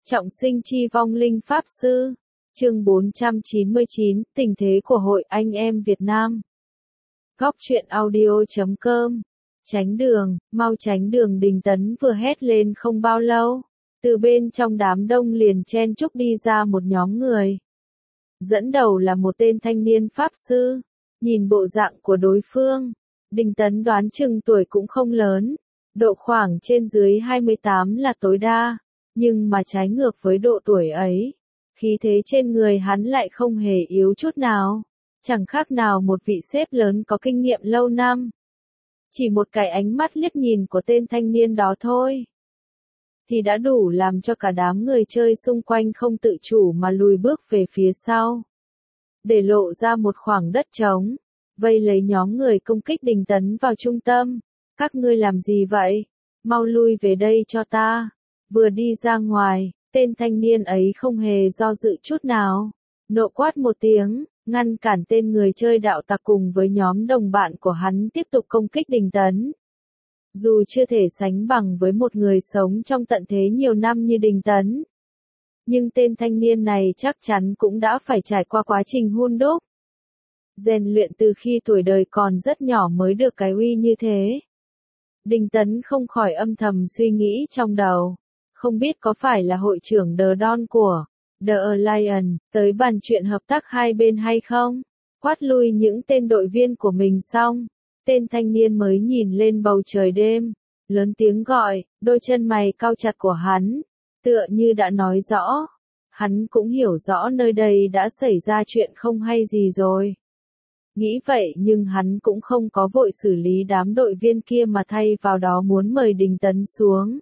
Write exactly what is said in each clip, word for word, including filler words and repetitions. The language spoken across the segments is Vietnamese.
Trọng sinh chi vong linh Pháp Sư. Chương bốn trăm chín mươi chín, tình thế của Hội Anh Em Việt Nam. Góc truyện audio chấm com. Tránh đường, mau tránh đường. Đình Tấn vừa hét lên không bao lâu, từ bên trong đám đông liền chen chúc đi ra một nhóm người. Dẫn đầu là một tên thanh niên Pháp Sư. Nhìn bộ dạng của đối phương, Đình Tấn đoán chừng tuổi cũng không lớn, độ khoảng trên dưới hai mươi tám là tối đa. Nhưng mà trái ngược với độ tuổi ấy, khí thế trên người hắn lại không hề yếu chút nào, chẳng khác nào một vị sếp lớn có kinh nghiệm lâu năm. Chỉ một cái ánh mắt liếc nhìn của tên thanh niên đó thôi, thì đã đủ làm cho cả đám người chơi xung quanh không tự chủ mà lùi bước về phía sau, để lộ ra một khoảng đất trống, vây lấy nhóm người công kích Đình Tấn vào trung tâm. Các ngươi làm gì vậy? Mau lui về đây cho ta. Vừa đi ra ngoài, tên thanh niên ấy không hề do dự chút nào, nộ quát một tiếng, ngăn cản tên người chơi đạo tặc cùng với nhóm đồng bạn của hắn tiếp tục công kích Đình Tấn. Dù chưa thể sánh bằng với một người sống trong tận thế nhiều năm như Đình Tấn, nhưng tên thanh niên này chắc chắn cũng đã phải trải qua quá trình hun đúc, rèn luyện từ khi tuổi đời còn rất nhỏ mới được cái uy như thế. Đình Tấn không khỏi âm thầm suy nghĩ trong đầu, không biết có phải là hội trưởng The Don của The Alliance tới bàn chuyện hợp tác hai bên hay không? Quát lui những tên đội viên của mình xong, tên thanh niên mới nhìn lên bầu trời đêm, lớn tiếng gọi. Đôi chân mày cau chặt của hắn, tựa như đã nói rõ, hắn cũng hiểu rõ nơi đây đã xảy ra chuyện không hay gì rồi. Nghĩ vậy nhưng hắn cũng không có vội xử lý đám đội viên kia mà thay vào đó muốn mời Đình Tấn xuống,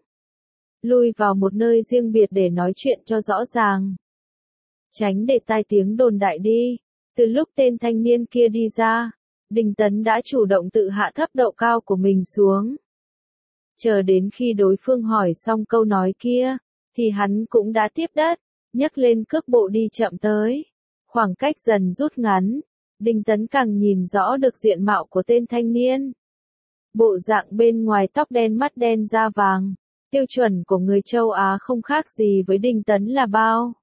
lui vào một nơi riêng biệt để nói chuyện cho rõ ràng. Tránh để tai tiếng đồn đại đi. Từ lúc tên thanh niên kia đi ra, Đình Tấn đã chủ động tự hạ thấp độ cao của mình xuống. Chờ đến khi đối phương hỏi xong câu nói kia, thì hắn cũng đã tiếp đất, nhấc lên cước bộ đi chậm tới. Khoảng cách dần rút ngắn, Đình Tấn càng nhìn rõ được diện mạo của tên thanh niên. Bộ dạng bên ngoài tóc đen mắt đen da vàng, tiêu chuẩn của người châu Á không khác gì với Đình Tấn là bao.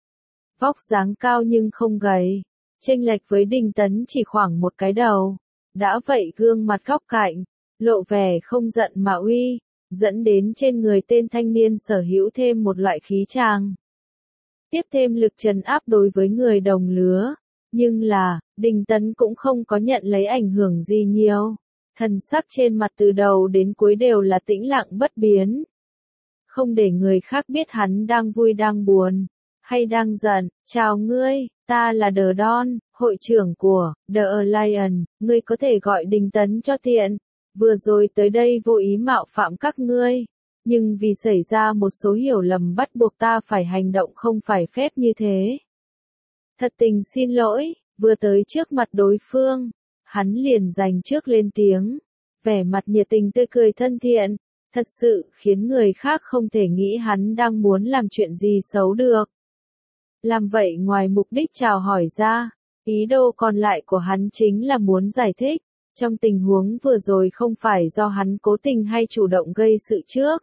Vóc dáng cao nhưng không gầy, chênh lệch với Đình Tấn chỉ khoảng một cái đầu. Đã vậy gương mặt góc cạnh, lộ vẻ không giận mà uy, dẫn đến trên người tên thanh niên sở hữu thêm một loại khí tràng, tiếp thêm lực trấn áp đối với người đồng lứa. Nhưng là, Đình Tấn cũng không có nhận lấy ảnh hưởng gì nhiều. Thần sắc trên mặt từ đầu đến cuối đều là tĩnh lặng bất biến, không để người khác biết hắn đang vui đang buồn, hay đang giận. Chào ngươi, ta là The Don, hội trưởng của The Alliance, ngươi có thể gọi Đình Tấn cho tiện. Vừa rồi tới đây vô ý mạo phạm các ngươi, nhưng vì xảy ra một số hiểu lầm bắt buộc ta phải hành động không phải phép như thế. Thật tình xin lỗi. Vừa tới trước mặt đối phương, hắn liền giành trước lên tiếng, vẻ mặt nhiệt tình tươi cười thân thiện, thật sự khiến người khác không thể nghĩ hắn đang muốn làm chuyện gì xấu được. Làm vậy ngoài mục đích chào hỏi ra, ý đồ còn lại của hắn chính là muốn giải thích, trong tình huống vừa rồi không phải do hắn cố tình hay chủ động gây sự trước.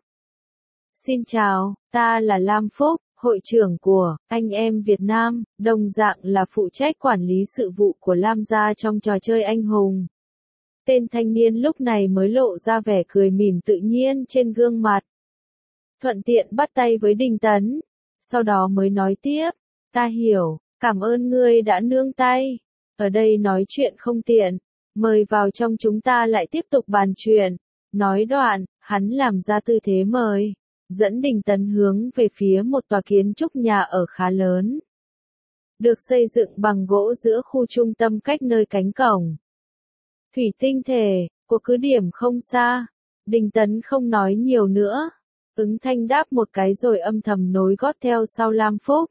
Xin chào, ta là Lam Phúc, hội trưởng của Anh Em Việt Nam, đồng dạng là phụ trách quản lý sự vụ của Lam gia trong trò chơi anh hùng. Tên thanh niên lúc này mới lộ ra vẻ cười mỉm tự nhiên trên gương mặt, thuận tiện bắt tay với Đình Tấn, sau đó mới nói tiếp, ta hiểu, cảm ơn ngươi đã nương tay, ở đây nói chuyện không tiện, mời vào trong chúng ta lại tiếp tục bàn chuyện. Nói đoạn, hắn làm ra tư thế mời, dẫn Đình Tấn hướng về phía một tòa kiến trúc nhà ở khá lớn, được xây dựng bằng gỗ giữa khu trung tâm cách nơi cánh cổng thủy tinh thể của cứ điểm không xa. Đình Tấn không nói nhiều nữa, ứng thanh đáp một cái rồi âm thầm nối gót theo sau Lam Phúc.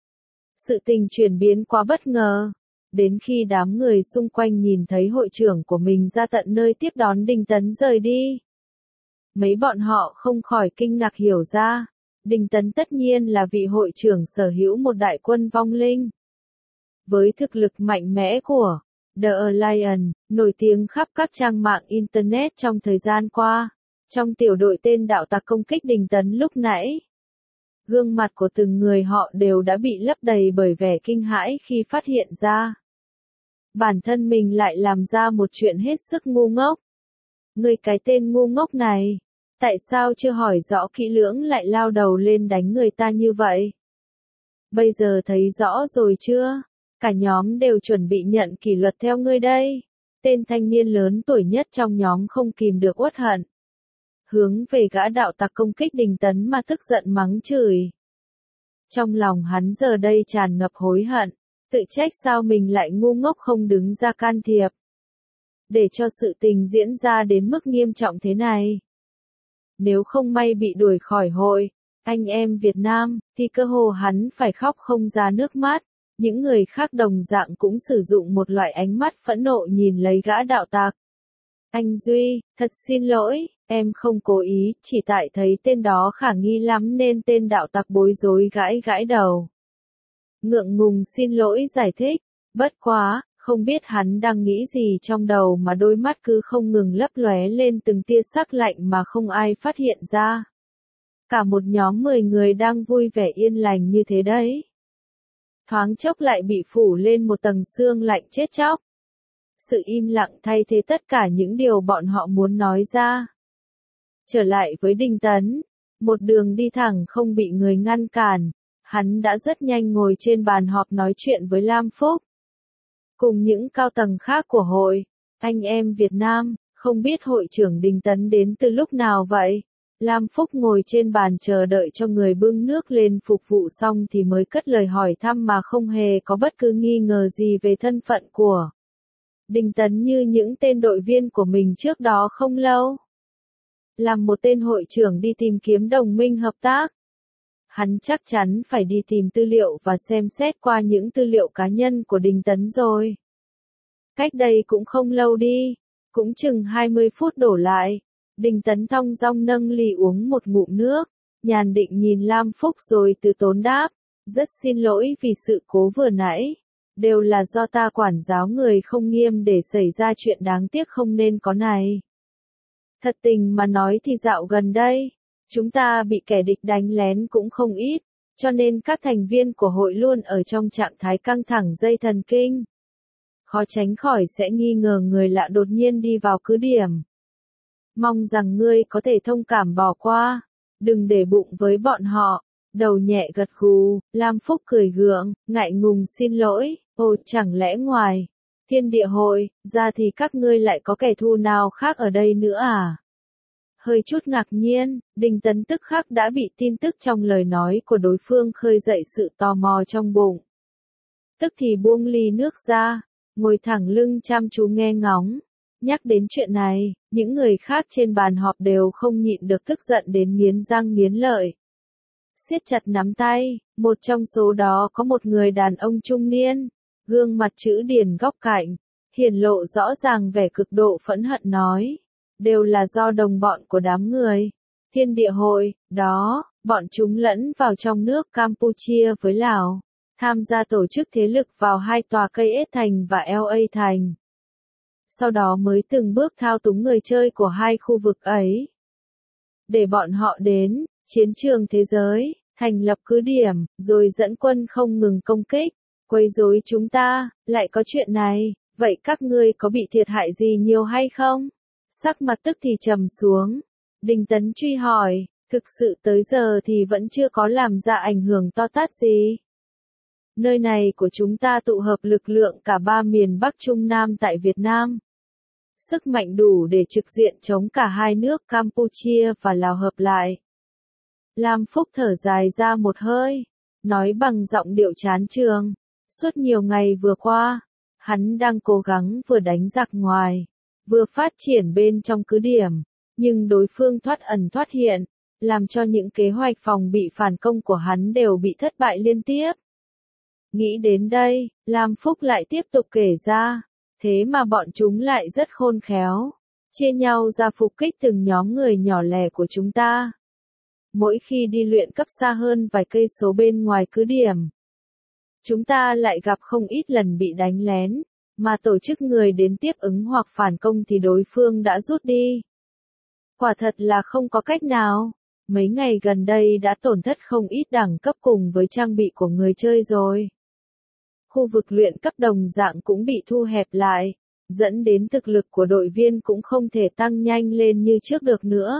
Sự tình chuyển biến quá bất ngờ, đến khi đám người xung quanh nhìn thấy hội trưởng của mình ra tận nơi tiếp đón Đình Tấn rời đi, mấy bọn họ không khỏi kinh ngạc hiểu ra, Đình Tấn tất nhiên là vị hội trưởng sở hữu một đại quân vong linh. Với thực lực mạnh mẽ của The Alliance, nổi tiếng khắp các trang mạng Internet trong thời gian qua, trong tiểu đội tên đạo tặc công kích Đình Tấn lúc nãy, Gương mặt của từng người họ đều đã bị lấp đầy bởi vẻ kinh hãi khi phát hiện ra. Bản thân mình lại làm ra một chuyện hết sức ngu ngốc. Ngươi cái tên ngu ngốc này, tại sao chưa hỏi rõ kỹ lưỡng lại lao đầu lên đánh người ta như vậy? Bây giờ thấy rõ rồi chưa? Cả nhóm đều chuẩn bị nhận kỷ luật theo ngươi đây. Tên thanh niên lớn tuổi nhất trong nhóm không kìm được uất hận. Hướng về gã đạo tặc công kích Đình Tấn mà tức giận mắng chửi. Trong lòng hắn giờ đây tràn ngập hối hận, tự trách sao mình lại ngu ngốc không đứng ra can thiệp. Để cho sự tình diễn ra đến mức nghiêm trọng thế này. Nếu không may bị đuổi khỏi hội, anh em Việt Nam, thì cơ hồ hắn phải khóc không ra nước mắt. Những người khác đồng dạng cũng sử dụng một loại ánh mắt phẫn nộ nhìn lấy gã đạo tặc. Anh Duy, thật xin lỗi, em không cố ý, chỉ tại thấy tên đó khả nghi lắm nên tên đạo tặc bối rối gãi gãi đầu. Ngượng ngùng xin lỗi giải thích, bất quá, không biết hắn đang nghĩ gì trong đầu mà đôi mắt cứ không ngừng lấp lóe lên từng tia sắc lạnh mà không ai phát hiện ra. Cả một nhóm mười người đang vui vẻ yên lành như thế đấy. Thoáng chốc lại bị phủ lên một tầng sương lạnh chết chóc. Sự im lặng thay thế tất cả những điều bọn họ muốn nói ra. Trở lại với Đình Tấn, một đường đi thẳng không bị người ngăn cản, hắn đã rất nhanh ngồi trên bàn họp nói chuyện với Lam Phúc. Cùng những cao tầng khác của hội, anh em Việt Nam, không biết hội trưởng Đình Tấn đến từ lúc nào vậy? Lam Phúc ngồi trên bàn chờ đợi cho người bưng nước lên phục vụ xong thì mới cất lời hỏi thăm mà không hề có bất cứ nghi ngờ gì về thân phận của Đình Tấn như những tên đội viên của mình trước đó không lâu. Làm một tên hội trưởng đi tìm kiếm đồng minh hợp tác. Hắn chắc chắn phải đi tìm tư liệu và xem xét qua những tư liệu cá nhân của Đình Tấn rồi. Cách đây cũng không lâu đi, cũng chừng hai mươi phút đổ lại. Đình Tấn thong dong nâng ly uống một ngụm nước, nhàn định nhìn Lam Phúc rồi từ tốn đáp, rất xin lỗi vì sự cố vừa nãy, đều là do ta quản giáo người không nghiêm để xảy ra chuyện đáng tiếc không nên có này. Thật tình mà nói thì dạo gần đây, chúng ta bị kẻ địch đánh lén cũng không ít, cho nên các thành viên của hội luôn ở trong trạng thái căng thẳng dây thần kinh. Khó tránh khỏi sẽ nghi ngờ người lạ đột nhiên đi vào cứ điểm. Mong rằng ngươi có thể thông cảm bỏ qua, đừng để bụng với bọn họ. Đầu nhẹ gật gù, Lam Phúc cười gượng, ngại ngùng xin lỗi, ồ chẳng lẽ ngoài Thiên Địa Hội, ra thì các ngươi lại có kẻ thù nào khác ở đây nữa à? Hơi chút ngạc nhiên, Đình Tấn tức khắc đã bị tin tức trong lời nói của đối phương khơi dậy sự tò mò trong bụng. Tức thì buông ly nước ra, ngồi thẳng lưng chăm chú nghe ngóng. Nhắc đến chuyện này, những người khác trên bàn họp đều không nhịn được tức giận đến nghiến răng nghiến lợi. Siết chặt nắm tay, một trong số đó có một người đàn ông trung niên, gương mặt chữ điển góc cạnh, hiển lộ rõ ràng vẻ cực độ phẫn hận nói, đều là do đồng bọn của đám người Thiên Địa Hội, đó, bọn chúng lẫn vào trong nước Campuchia với Lào, tham gia tổ chức thế lực vào hai tòa ca ét thành và lờ a thành. Sau đó mới từng bước thao túng người chơi của hai khu vực ấy. Để bọn họ đến chiến trường thế giới, thành lập cứ điểm, rồi dẫn quân không ngừng công kích, quấy rối chúng ta, lại có chuyện này, vậy các ngươi có bị thiệt hại gì nhiều hay không? Sắc mặt tức thì trầm xuống. Đình Tấn truy hỏi, thực sự tới giờ thì vẫn chưa có làm ra ảnh hưởng to tát gì. Nơi này của chúng ta tụ hợp lực lượng cả ba miền Bắc Trung Nam tại Việt Nam. Sức mạnh đủ để trực diện chống cả hai nước Campuchia và Lào hợp lại. Lam Phúc thở dài ra một hơi, nói bằng giọng điệu chán chường. Suốt nhiều ngày vừa qua, hắn đang cố gắng vừa đánh giặc ngoài, vừa phát triển bên trong cứ điểm, nhưng đối phương thoát ẩn thoát hiện, làm cho những kế hoạch phòng bị phản công của hắn đều bị thất bại liên tiếp. Nghĩ đến đây, Lam Phúc lại tiếp tục kể ra, thế mà bọn chúng lại rất khôn khéo, chia nhau ra phục kích từng nhóm người nhỏ lẻ của chúng ta. Mỗi khi đi luyện cấp xa hơn vài cây số bên ngoài cứ điểm, chúng ta lại gặp không ít lần bị đánh lén, mà tổ chức người đến tiếp ứng hoặc phản công thì đối phương đã rút đi. Quả thật là không có cách nào, mấy ngày gần đây đã tổn thất không ít đẳng cấp cùng với trang bị của người chơi rồi. Khu vực luyện cấp đồng dạng cũng bị thu hẹp lại, dẫn đến thực lực của đội viên cũng không thể tăng nhanh lên như trước được nữa.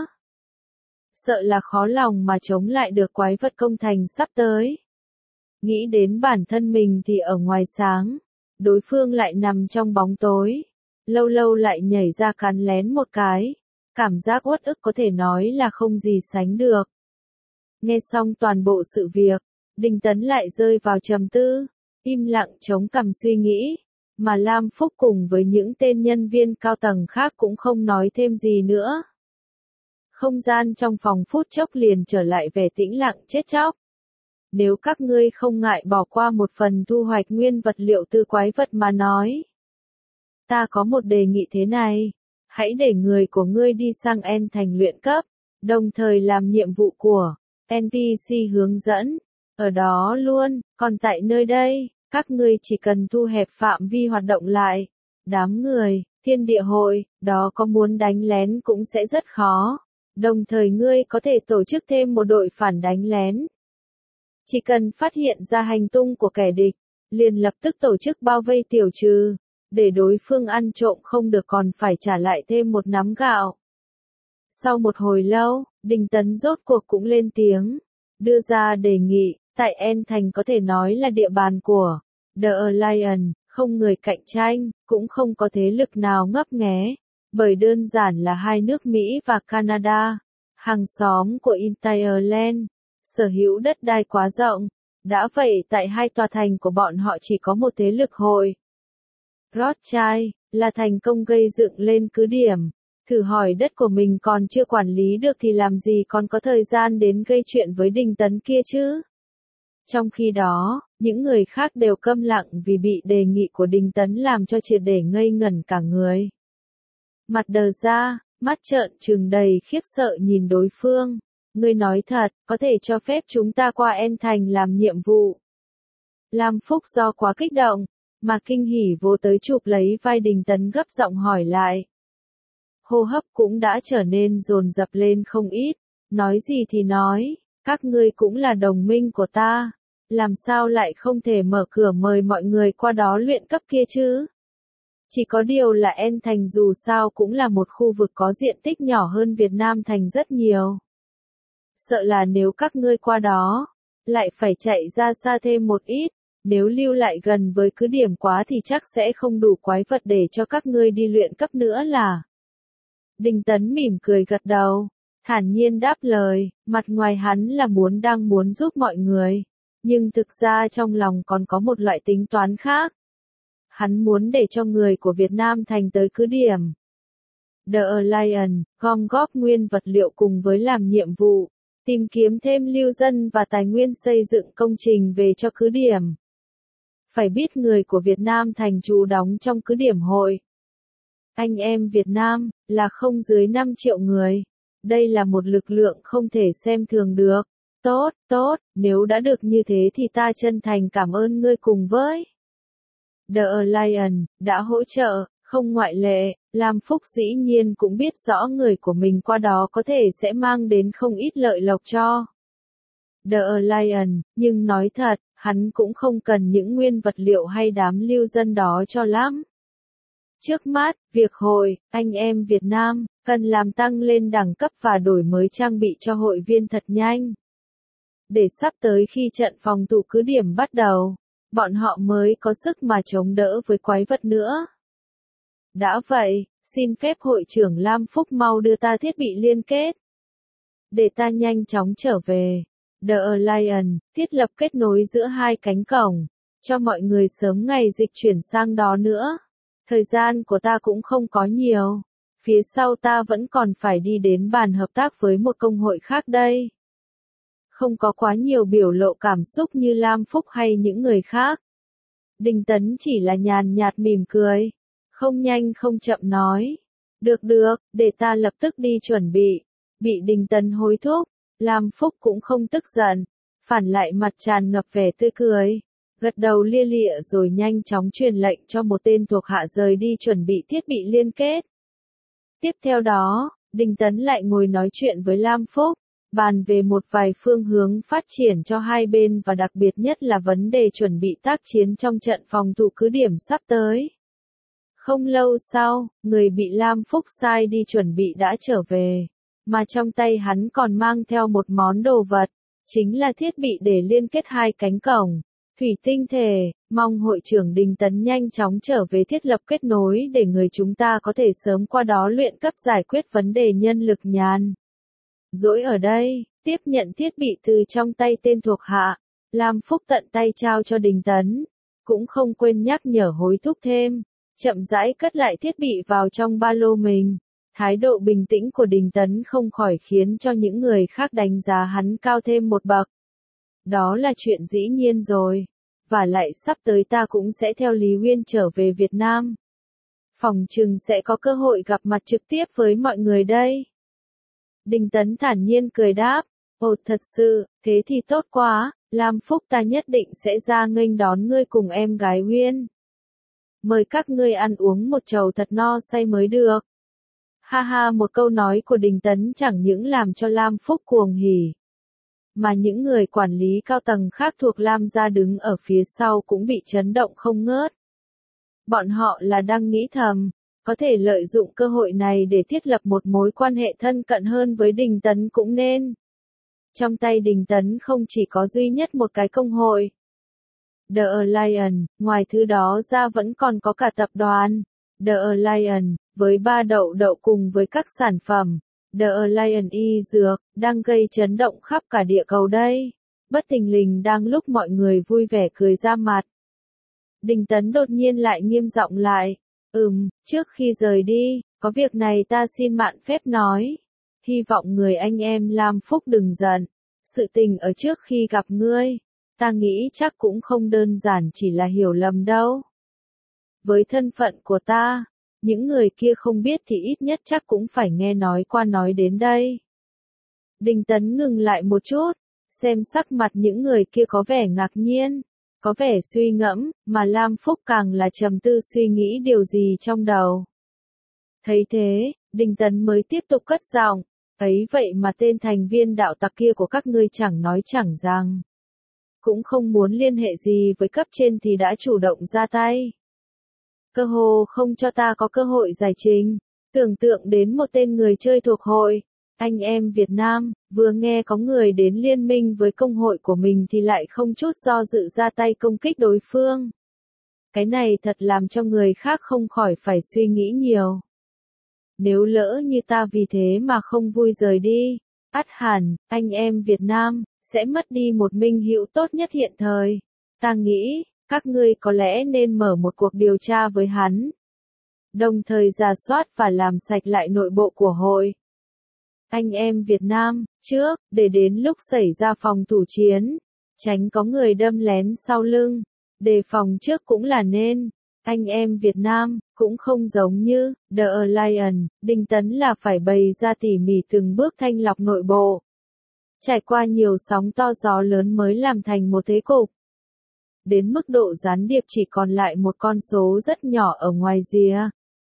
Sợ là khó lòng mà chống lại được quái vật công thành sắp tới. Nghĩ đến bản thân mình thì ở ngoài sáng, đối phương lại nằm trong bóng tối, lâu lâu lại nhảy ra cắn lén một cái, cảm giác uất ức có thể nói là không gì sánh được. Nghe xong toàn bộ sự việc, Đinh Tấn lại rơi vào trầm tư, im lặng chống cằm suy nghĩ, mà Lam Phúc cùng với những tên nhân viên cao tầng khác cũng không nói thêm gì nữa. Không gian trong phòng phút chốc liền trở lại vẻ tĩnh lặng chết chóc. Nếu các ngươi không ngại bỏ qua một phần thu hoạch nguyên vật liệu từ quái vật mà nói. Ta có một đề nghị thế này, hãy để người của ngươi đi sang En thành luyện cấp, đồng thời làm nhiệm vụ của en pê xê hướng dẫn, ở đó luôn, còn tại nơi đây, các ngươi chỉ cần thu hẹp phạm vi hoạt động lại. Đám người, thiên địa hội, đó có muốn đánh lén cũng sẽ rất khó, đồng thời ngươi có thể tổ chức thêm một đội phản đánh lén. Chỉ cần phát hiện ra hành tung của kẻ địch, liền lập tức tổ chức bao vây tiểu trừ, để đối phương ăn trộm không được còn phải trả lại thêm một nắm gạo. Sau một hồi lâu, Đinh Tấn rốt cuộc cũng lên tiếng, đưa ra đề nghị, tại En thành có thể nói là địa bàn của The Alliance, không người cạnh tranh, cũng không có thế lực nào ngấp nghé, bởi đơn giản là hai nước Mỹ và Canada, hàng xóm của Ireland, sở hữu đất đai quá rộng. Đã vậy tại hai tòa thành của bọn họ chỉ có một thế lực hội. Rothschild, là thành công gây dựng lên cứ điểm. Thử hỏi đất của mình còn chưa quản lý được thì làm gì còn có thời gian đến gây chuyện với Đinh Tấn kia chứ? Trong khi đó, những người khác đều câm lặng vì bị đề nghị của Đinh Tấn làm cho triệt để ngây ngẩn cả người. Mặt đờ ra, mắt trợn trừng đầy khiếp sợ nhìn đối phương. Ngươi nói thật, có thể cho phép chúng ta qua En thành làm nhiệm vụ. Lam Phúc do quá kích động, mà kinh hỉ vô tới chụp lấy vai Đinh Tấn gấp giọng hỏi lại. Hô hấp cũng đã trở nên dồn dập lên không ít, nói gì thì nói, các ngươi cũng là đồng minh của ta, làm sao lại không thể mở cửa mời mọi người qua đó luyện cấp kia chứ? Chỉ có điều là En thành dù sao cũng là một khu vực có diện tích nhỏ hơn Việt Nam thành rất nhiều. Sợ là nếu các ngươi qua đó, lại phải chạy ra xa thêm một ít, nếu lưu lại gần với cứ điểm quá thì chắc sẽ không đủ quái vật để cho các ngươi đi luyện cấp nữa là. Đinh Tấn mỉm cười gật đầu, thản nhiên đáp lời, mặt ngoài hắn là muốn đang muốn giúp mọi người, nhưng thực ra trong lòng còn có một loại tính toán khác. Hắn muốn để cho người của Việt Nam thành tới cứ điểm The Alliance, gom góp nguyên vật liệu cùng với làm nhiệm vụ, tìm kiếm thêm lưu dân và tài nguyên xây dựng công trình về cho cứ điểm. Phải biết người của Việt Nam thành trú đóng trong cứ điểm hội. Anh em Việt Nam, là không dưới năm triệu người. Đây là một lực lượng không thể xem thường được. Tốt, tốt, nếu đã được như thế thì ta chân thành cảm ơn ngươi cùng với The Alliance, đã hỗ trợ, không ngoại lệ. Lam Phúc dĩ nhiên cũng biết rõ người của mình qua đó có thể sẽ mang đến không ít lợi lộc cho The Alliance, nhưng nói thật, hắn cũng không cần những nguyên vật liệu hay đám lưu dân đó cho lắm. Trước mắt, việc hội, anh em Việt Nam, cần làm tăng lên đẳng cấp và đổi mới trang bị cho hội viên thật nhanh. Để sắp tới khi trận phòng thủ cứ điểm bắt đầu, bọn họ mới có sức mà chống đỡ với quái vật nữa. Đã vậy, xin phép hội trưởng Lam Phúc mau đưa ta thiết bị liên kết. Để ta nhanh chóng trở về. The Alliance, thiết lập kết nối giữa hai cánh cổng, cho mọi người sớm ngày dịch chuyển sang đó nữa. Thời gian của ta cũng không có nhiều. Phía sau ta vẫn còn phải đi đến bàn hợp tác với một công hội khác đây. Không có quá nhiều biểu lộ cảm xúc như Lam Phúc hay những người khác. Đinh Tấn chỉ là nhàn nhạt mỉm cười. Không nhanh không chậm nói. Được được, để ta lập tức đi chuẩn bị. Bị Đinh Tấn hối thúc, Lam Phúc cũng không tức giận. Phản lại mặt tràn ngập vẻ tươi cười. Gật đầu lia lịa rồi nhanh chóng truyền lệnh cho một tên thuộc hạ rời đi chuẩn bị thiết bị liên kết. Tiếp theo đó, Đinh Tấn lại ngồi nói chuyện với Lam Phúc. bàn về một vài phương hướng phát triển cho hai bên và đặc biệt nhất là vấn đề chuẩn bị tác chiến trong trận phòng thủ cứ điểm sắp tới. Không lâu sau, người bị Lam Phúc sai đi chuẩn bị đã trở về, mà trong tay hắn còn mang theo một món đồ vật, chính là thiết bị để liên kết hai cánh cổng thủy tinh thể, mong hội trưởng Đình Tấn nhanh chóng trở về thiết lập kết nối để người chúng ta có thể sớm qua đó luyện cấp giải quyết vấn đề nhân lực nhàn rỗi ở đây. Tiếp nhận thiết bị từ trong tay tên thuộc hạ, Lam Phúc tận tay trao cho Đình Tấn, cũng không quên nhắc nhở hối thúc thêm, chậm rãi cất lại thiết bị vào trong ba lô mình. Thái độ bình tĩnh của Đình Tấn không khỏi khiến cho những người khác đánh giá hắn cao thêm một bậc. Đó là chuyện dĩ nhiên rồi. Và lại sắp tới ta cũng sẽ theo Lý Uyên trở về Việt Nam. Phòng chừng sẽ có cơ hội gặp mặt trực tiếp với mọi người đây. Đình Tấn thản nhiên cười đáp. Ồ thật sự, thế thì tốt quá, Lam Phúc ta nhất định sẽ ra nghênh đón ngươi cùng em gái Uyên. Mời các ngươi ăn uống một chầu thật no say mới được. Ha ha, một câu nói của Đình Tấn chẳng những làm cho Lam Phúc cuồng hỉ, mà những người quản lý cao tầng khác thuộc Lam gia đứng ở phía sau cũng bị chấn động không ngớt. Bọn họ là đang nghĩ thầm, có thể lợi dụng cơ hội này để thiết lập một mối quan hệ thân cận hơn với Đình Tấn cũng nên. Trong tay Đình Tấn không chỉ có duy nhất một cái công hội The Alliance, ngoài thứ đó ra vẫn còn có cả tập đoàn The Alliance, với ba đậu đậu cùng với các sản phẩm The Alliance y dược, đang gây chấn động khắp cả địa cầu đây. Bất thình lình đang lúc mọi người vui vẻ cười ra mặt, Đình Tấn đột nhiên lại nghiêm giọng lại. Ừm, trước khi rời đi, có việc này ta xin mạn phép nói. Hy vọng người anh em Lam Phúc đừng giận. Sự tình ở trước khi gặp ngươi, ta nghĩ chắc cũng không đơn giản chỉ là hiểu lầm đâu. Với thân phận của ta, những người kia không biết thì ít nhất chắc cũng phải nghe nói qua nói đến đây. Đình Tấn ngừng lại một chút, xem sắc mặt những người kia có vẻ ngạc nhiên, có vẻ suy ngẫm, mà Lam Phúc càng là trầm tư suy nghĩ điều gì trong đầu. Thấy thế, Đình Tấn mới tiếp tục cất giọng, ấy vậy mà tên thành viên đạo tặc kia của các ngươi chẳng nói chẳng rằng, cũng không muốn liên hệ gì với cấp trên thì đã chủ động ra tay. Cơ hồ không cho ta có cơ hội giải trình. Tưởng tượng đến một tên người chơi thuộc hội anh em Việt Nam, vừa nghe có người đến liên minh với công hội của mình thì lại không chút do dự ra tay công kích đối phương. Cái này thật làm cho người khác không khỏi phải suy nghĩ nhiều. Nếu lỡ như ta vì thế mà không vui rời đi, ắt hẳn, anh em Việt Nam, sẽ mất đi một minh hữu tốt nhất hiện thời. Ta nghĩ, các ngươi có lẽ nên mở một cuộc điều tra với hắn, đồng thời rà soát và làm sạch lại nội bộ của hội anh em Việt Nam, trước, để đến lúc xảy ra phòng thủ chiến, tránh có người đâm lén sau lưng, đề phòng trước cũng là nên. Anh em Việt Nam, cũng không giống như The Alliance, Đình Tấn là phải bày ra tỉ mỉ từng bước thanh lọc nội bộ. Trải qua nhiều sóng to gió lớn mới làm thành một thế cục. Đến mức độ gián điệp chỉ còn lại một con số rất nhỏ ở ngoài rìa.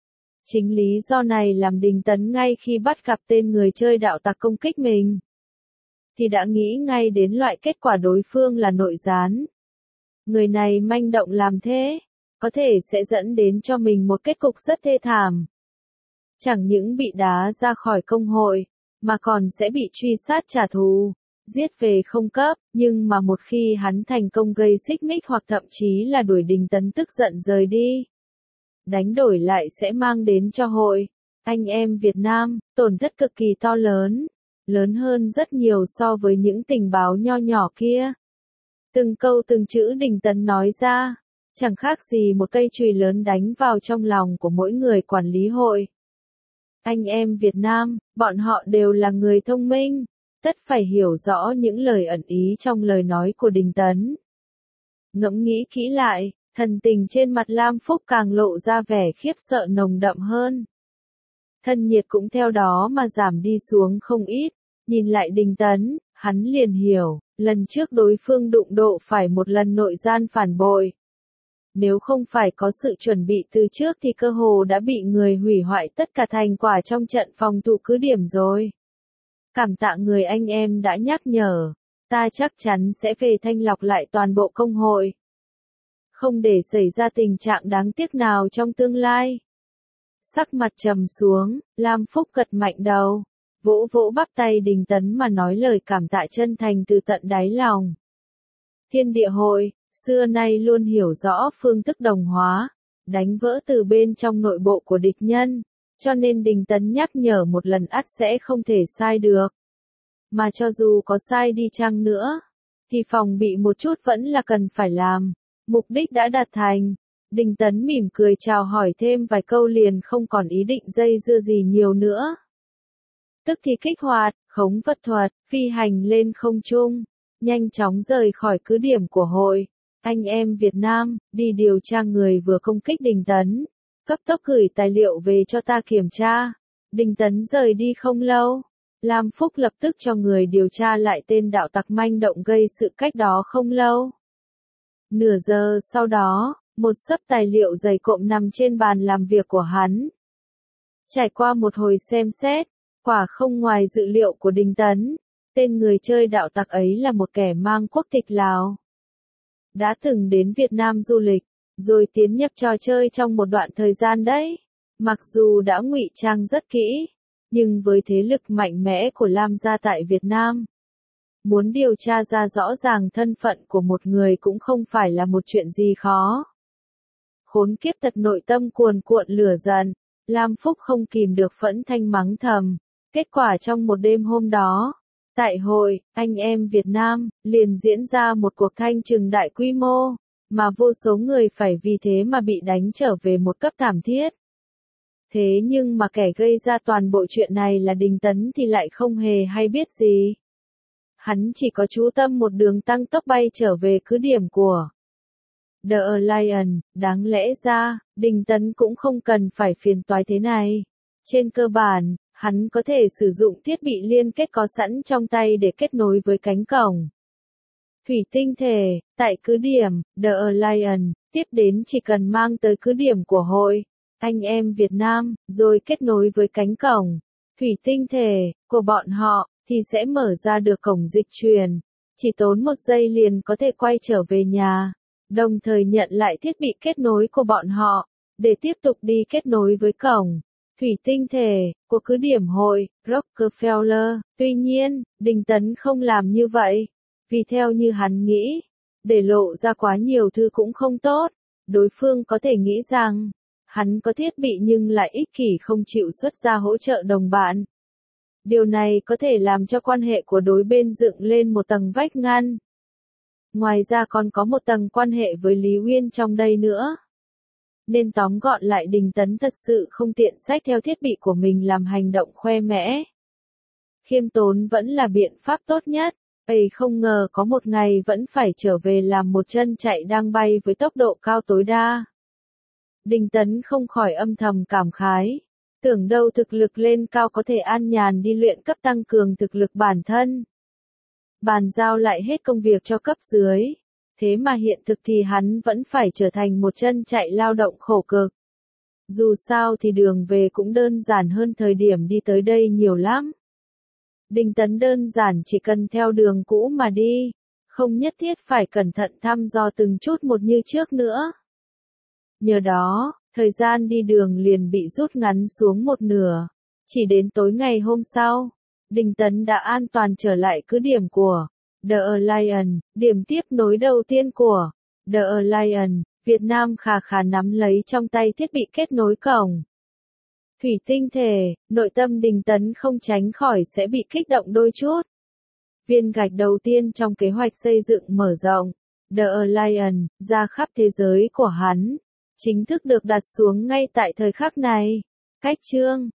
Chính lý do này làm Đình Tấn ngay khi bắt gặp tên người chơi đạo tặc công kích mình, thì đã nghĩ ngay đến loại kết quả đối phương là nội gián. Người này manh động làm thế, có thể sẽ dẫn đến cho mình một kết cục rất thê thảm. Chẳng những bị đá ra khỏi công hội, mà còn sẽ bị truy sát trả thù, giết về không cấp, nhưng mà một khi hắn thành công gây xích mích hoặc thậm chí là đuổi Đình Tấn tức giận rời đi, đánh đổi lại sẽ mang đến cho hội anh em Việt Nam tổn thất cực kỳ to lớn, lớn hơn rất nhiều so với những tình báo nho nhỏ kia. Từng câu từng chữ Đình Tấn nói ra, chẳng khác gì một cây chùy lớn đánh vào trong lòng của mỗi người quản lý hội anh em Việt Nam. Bọn họ đều là người thông minh, tất phải hiểu rõ những lời ẩn ý trong lời nói của Đình Tấn. Ngẫm nghĩ kỹ lại, thần tình trên mặt Lam Phúc càng lộ ra vẻ khiếp sợ nồng đậm hơn. Thân nhiệt cũng theo đó mà giảm đi xuống không ít, nhìn lại Đình Tấn, hắn liền hiểu, lần trước đối phương đụng độ phải một lần nội gian phản bội. Nếu không phải có sự chuẩn bị từ trước thì cơ hồ đã bị người hủy hoại tất cả thành quả trong trận phòng thủ cứ điểm rồi. Cảm tạ người anh em đã nhắc nhở. Ta chắc chắn sẽ về thanh lọc lại toàn bộ công hội. Không để xảy ra tình trạng đáng tiếc nào trong tương lai. Sắc mặt trầm xuống, Lam Phúc gật mạnh đầu. Vỗ vỗ bắp tay Đình Tấn mà nói lời cảm tạ chân thành từ tận đáy lòng. Thiên địa hội, xưa nay luôn hiểu rõ phương thức đồng hóa, đánh vỡ từ bên trong nội bộ của địch nhân, cho nên Đình Tấn nhắc nhở một lần ắt sẽ không thể sai được. Mà cho dù có sai đi chăng nữa, thì phòng bị một chút vẫn là cần phải làm, mục đích đã đạt thành. Đình Tấn mỉm cười chào hỏi thêm vài câu liền không còn ý định dây dưa gì nhiều nữa. Tức thì kích hoạt, khống vật thuật, phi hành lên không trung, nhanh chóng rời khỏi cứ điểm của hội. Anh em Việt Nam, đi điều tra người vừa công kích Đình Tấn. Cấp tốc gửi tài liệu về cho ta kiểm tra. Đình Tấn rời đi không lâu. Lam Phúc lập tức cho người điều tra lại tên đạo tặc manh động gây sự cách đó không lâu. Nửa giờ sau đó, một xấp tài liệu dày cộm nằm trên bàn làm việc của hắn. Trải qua một hồi xem xét, quả không ngoài dự liệu của Đình Tấn, tên người chơi đạo tặc ấy là một kẻ mang quốc tịch Lào. Đã từng đến Việt Nam du lịch, rồi tiến nhập trò chơi trong một đoạn thời gian đấy. Mặc dù đã ngụy trang rất kỹ, nhưng với thế lực mạnh mẽ của Lam gia tại Việt Nam, muốn điều tra ra rõ ràng thân phận của một người cũng không phải là một chuyện gì khó. Khốn kiếp thật, nội tâm cuồn cuộn lửa giận, Lam Phúc không kìm được phẫn thanh mắng thầm. Kết quả trong một đêm hôm đó, tại hội, anh em Việt Nam, liền diễn ra một cuộc thanh trừng đại quy mô, mà vô số người phải vì thế mà bị đánh trở về một cấp thảm thiết. Thế nhưng mà kẻ gây ra toàn bộ chuyện này là Đình Tấn thì lại không hề hay biết gì. Hắn chỉ có chú tâm một đường tăng tốc bay trở về cứ điểm của The Lion. Đáng lẽ ra, Đình Tấn cũng không cần phải phiền toái thế này. Trên cơ bản, hắn có thể sử dụng thiết bị liên kết có sẵn trong tay để kết nối với cánh cổng thủy tinh thể, tại cứ điểm, The Lion, tiếp đến chỉ cần mang tới cứ điểm của hội, anh em Việt Nam, rồi kết nối với cánh cổng thủy tinh thể của bọn họ, thì sẽ mở ra được cổng dịch truyền. Chỉ tốn một giây liền có thể quay trở về nhà, đồng thời nhận lại thiết bị kết nối của bọn họ, để tiếp tục đi kết nối với cổng thủy tinh thể của cứ điểm hội Rockefeller. Tuy nhiên, Đình Tấn không làm như vậy, vì theo như hắn nghĩ, để lộ ra quá nhiều thứ cũng không tốt. Đối phương có thể nghĩ rằng hắn có thiết bị nhưng lại ích kỷ không chịu xuất ra hỗ trợ đồng bạn. Điều này có thể làm cho quan hệ của đối bên dựng lên một tầng vách ngăn. Ngoài ra còn có một tầng quan hệ với Lý Uyên trong đây nữa. Nên tóm gọn lại, Đình Tấn thật sự không tiện xách theo thiết bị của mình làm hành động khoe mẽ. Khiêm tốn vẫn là biện pháp tốt nhất. Ấy không ngờ có một ngày vẫn phải trở về làm một chân chạy đang bay với tốc độ cao tối đa. Đình Tấn không khỏi âm thầm cảm khái. Tưởng đâu thực lực lên cao có thể an nhàn đi luyện cấp tăng cường thực lực bản thân. Bàn giao lại hết công việc cho cấp dưới. Thế mà hiện thực thì hắn vẫn phải trở thành một chân chạy lao động khổ cực. Dù sao thì đường về cũng đơn giản hơn thời điểm đi tới đây nhiều lắm. Đình Tấn đơn giản chỉ cần theo đường cũ mà đi, không nhất thiết phải cẩn thận thăm dò từng chút một như trước nữa. Nhờ đó, thời gian đi đường liền bị rút ngắn xuống một nửa. Chỉ đến tối ngày hôm sau, Đình Tấn đã an toàn trở lại cứ điểm của The Lion, điểm tiếp nối đầu tiên của The Lion. Việt Nam khà khà nắm lấy trong tay thiết bị kết nối cổng thủy tinh thể, nội tâm Đình Tấn không tránh khỏi sẽ bị kích động đôi chút. Viên gạch đầu tiên trong kế hoạch xây dựng mở rộng The Lion ra khắp thế giới của hắn, chính thức được đặt xuống ngay tại thời khắc này. Cách chương